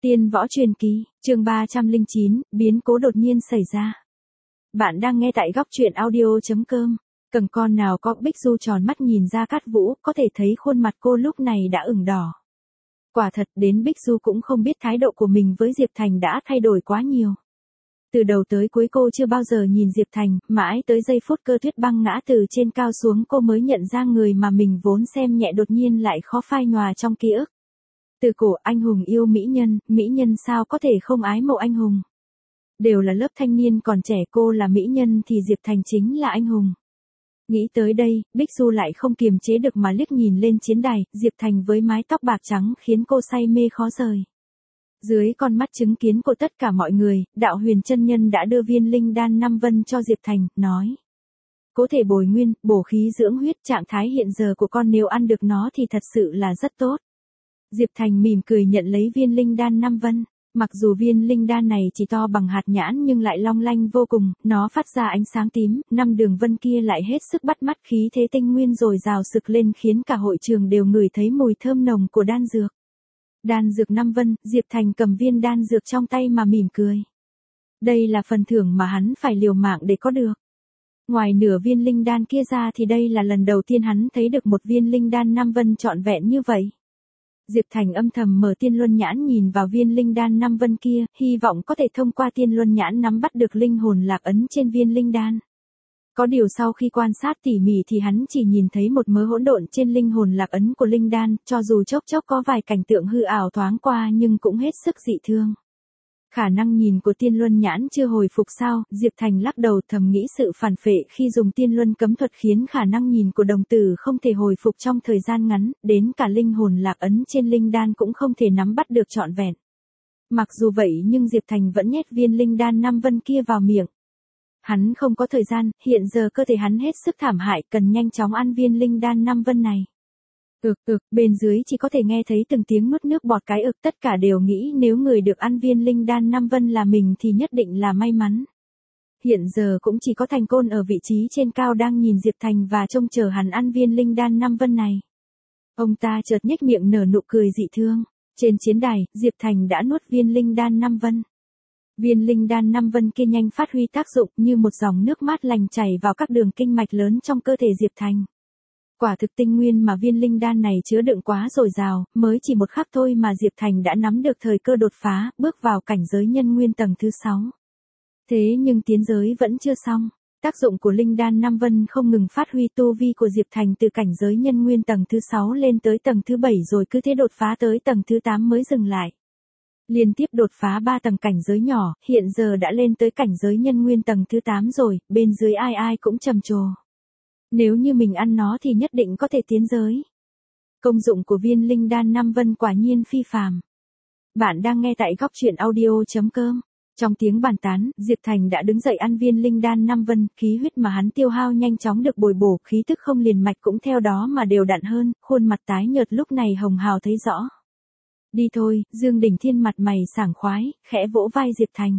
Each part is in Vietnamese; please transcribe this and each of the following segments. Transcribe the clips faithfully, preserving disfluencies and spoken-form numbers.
Tiên võ truyền kỳ, chương ba trăm lẻ chín, biến cố đột nhiên xảy ra. Bạn đang nghe tại góc truyện audio.com. Cầm con nào có Bích Du tròn mắt nhìn ra Cát Vũ, có thể thấy khuôn mặt cô lúc này đã ửng đỏ. Quả thật đến Bích Du cũng không biết thái độ của mình với Diệp Thành đã thay đổi quá nhiều. Từ đầu tới cuối cô chưa bao giờ nhìn Diệp Thành, mãi tới giây phút Cơ Tuyết Băng ngã từ trên cao xuống cô mới nhận ra người mà mình vốn xem nhẹ đột nhiên lại khó phai nhòa trong ký ức. Từ cổ anh hùng yêu mỹ nhân, mỹ nhân sao có thể không ái mộ anh hùng. Đều là lớp thanh niên còn trẻ, cô là mỹ nhân thì Diệp Thành chính là anh hùng. Nghĩ tới đây, Bích Du lại không kiềm chế được mà liếc nhìn lên chiến đài, Diệp Thành với mái tóc bạc trắng khiến cô say mê khó rời. Dưới con mắt chứng kiến của tất cả mọi người, Đạo Huyền chân nhân đã đưa viên linh đan năm vân cho Diệp Thành, nói. Có thể bồi nguyên, bổ khí dưỡng huyết, trạng thái hiện giờ của con nếu ăn được nó thì thật sự là rất tốt. Diệp Thành mỉm cười nhận lấy viên linh đan năm vân. Mặc dù viên linh đan này chỉ to bằng hạt nhãn nhưng lại long lanh vô cùng, nó phát ra ánh sáng tím, năm đường vân kia lại hết sức bắt mắt, khí thế tinh nguyên dồi dào sực lên khiến cả hội trường đều ngửi thấy mùi thơm nồng của đan dược. Đan dược năm vân, Diệp Thành cầm viên đan dược trong tay mà mỉm cười. Đây là phần thưởng mà hắn phải liều mạng để có được. Ngoài nửa viên linh đan kia ra thì đây là lần đầu tiên hắn thấy được một viên linh đan năm vân trọn vẹn như vậy. Diệp Thành âm thầm mở tiên luân nhãn nhìn vào viên linh đan năm vân kia, hy vọng có thể thông qua tiên luân nhãn nắm bắt được linh hồn lạc ấn trên viên linh đan. Có điều sau khi quan sát tỉ mỉ thì hắn chỉ nhìn thấy một mớ hỗn độn trên linh hồn lạc ấn của linh đan, cho dù chốc chốc có vài cảnh tượng hư ảo thoáng qua nhưng cũng hết sức dị thương. Khả năng nhìn của tiên luân nhãn chưa hồi phục sao, Diệp Thành lắc đầu thầm nghĩ sự phản phệ khi dùng tiên luân cấm thuật khiến khả năng nhìn của đồng tử không thể hồi phục trong thời gian ngắn, đến cả linh hồn lạc ấn trên linh đan cũng không thể nắm bắt được trọn vẹn. Mặc dù vậy nhưng Diệp Thành vẫn nhét viên linh đan năm vân kia vào miệng. Hắn không có thời gian, hiện giờ cơ thể hắn hết sức thảm hại, cần nhanh chóng ăn viên linh đan năm vân này. Ực ực, bên dưới chỉ có thể nghe thấy từng tiếng nuốt nước bọt cái ực, tất cả đều nghĩ nếu người được ăn viên linh đan năm vân là mình thì nhất định là may mắn. Hiện giờ cũng chỉ có Thành Côn ở vị trí trên cao đang nhìn Diệp Thành và trông chờ hắn ăn viên linh đan năm vân này. Ông ta chợt nhếch miệng nở nụ cười dị thương. Trên chiến đài, Diệp Thành đã nuốt viên linh đan năm vân. Viên linh đan năm vân kia nhanh phát huy tác dụng như một dòng nước mát lành chảy vào các đường kinh mạch lớn trong cơ thể Diệp Thành. Quả thực tinh nguyên mà viên linh đan này chứa đựng quá dồi dào, mới chỉ một khắc thôi mà Diệp Thành đã nắm được thời cơ đột phá, bước vào cảnh giới nhân nguyên tầng thứ sáu. Thế nhưng tiến giới vẫn chưa xong, tác dụng của linh đan năm vân không ngừng phát huy tu vi của Diệp Thành từ cảnh giới nhân nguyên tầng thứ sáu lên tới tầng thứ bảy rồi cứ thế đột phá tới tầng thứ tám mới dừng lại. Liên tiếp đột phá ba tầng cảnh giới nhỏ, hiện giờ đã lên tới cảnh giới nhân nguyên tầng thứ tám rồi, bên dưới ai ai cũng trầm trồ. Nếu như mình ăn nó thì nhất định có thể tiến giới. Công dụng của viên linh đan năm vân quả nhiên phi phàm. Bạn đang nghe tại góc truyện audio.com. Trong tiếng bàn tán, Diệp Thành đã đứng dậy ăn viên linh đan năm vân, khí huyết mà hắn tiêu hao nhanh chóng được bồi bổ, khí tức không liền mạch cũng theo đó mà đều đặn hơn, khuôn mặt tái nhợt lúc này hồng hào thấy rõ. Đi thôi, Dương Đình Thiên mặt mày sảng khoái, khẽ vỗ vai Diệp Thành.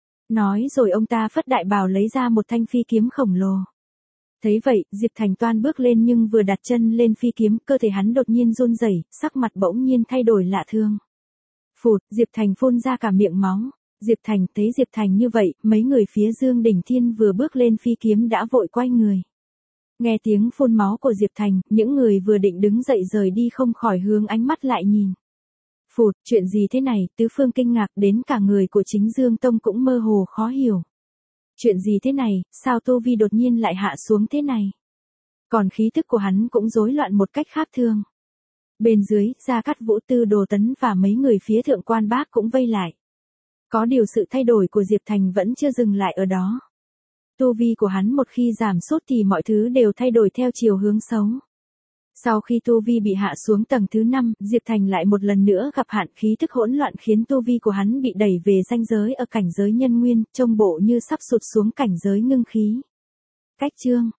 Nói rồi ông ta phất đại bào lấy ra một thanh phi kiếm khổng lồ. Thấy vậy, Diệp Thành toan bước lên nhưng vừa đặt chân lên phi kiếm, cơ thể hắn đột nhiên run rẩy, sắc mặt bỗng nhiên thay đổi lạ thường. Phụt, Diệp Thành phun ra cả miệng máu. Diệp Thành thấy Diệp Thành như vậy, mấy người phía Dương Đình Thiên vừa bước lên phi kiếm đã vội quay người. Nghe tiếng phun máu của Diệp Thành, những người vừa định đứng dậy rời đi không khỏi hướng ánh mắt lại nhìn. Phụt, chuyện gì thế này, tứ phương kinh ngạc, đến cả người của chính Dương Tông cũng mơ hồ khó hiểu. Chuyện gì thế này, sao tu vi đột nhiên lại hạ xuống thế này? Còn khí thức của hắn cũng rối loạn một cách khác thường. Bên dưới, Gia Cát Vũ, Tư Đồ Tấn và mấy người phía thượng quan bác cũng vây lại. Có điều sự thay đổi của Diệp Thành vẫn chưa dừng lại ở đó. Tu vi của hắn một khi giảm sút thì mọi thứ đều thay đổi theo chiều hướng xấu. Sau khi tu vi bị hạ xuống tầng thứ năm, Diệp Thành lại một lần nữa gặp hạn, khí thức hỗn loạn khiến tu vi của hắn bị đẩy về ranh giới ở cảnh giới nhân nguyên, trông bộ như sắp sụt xuống cảnh giới ngưng khí. Cách chương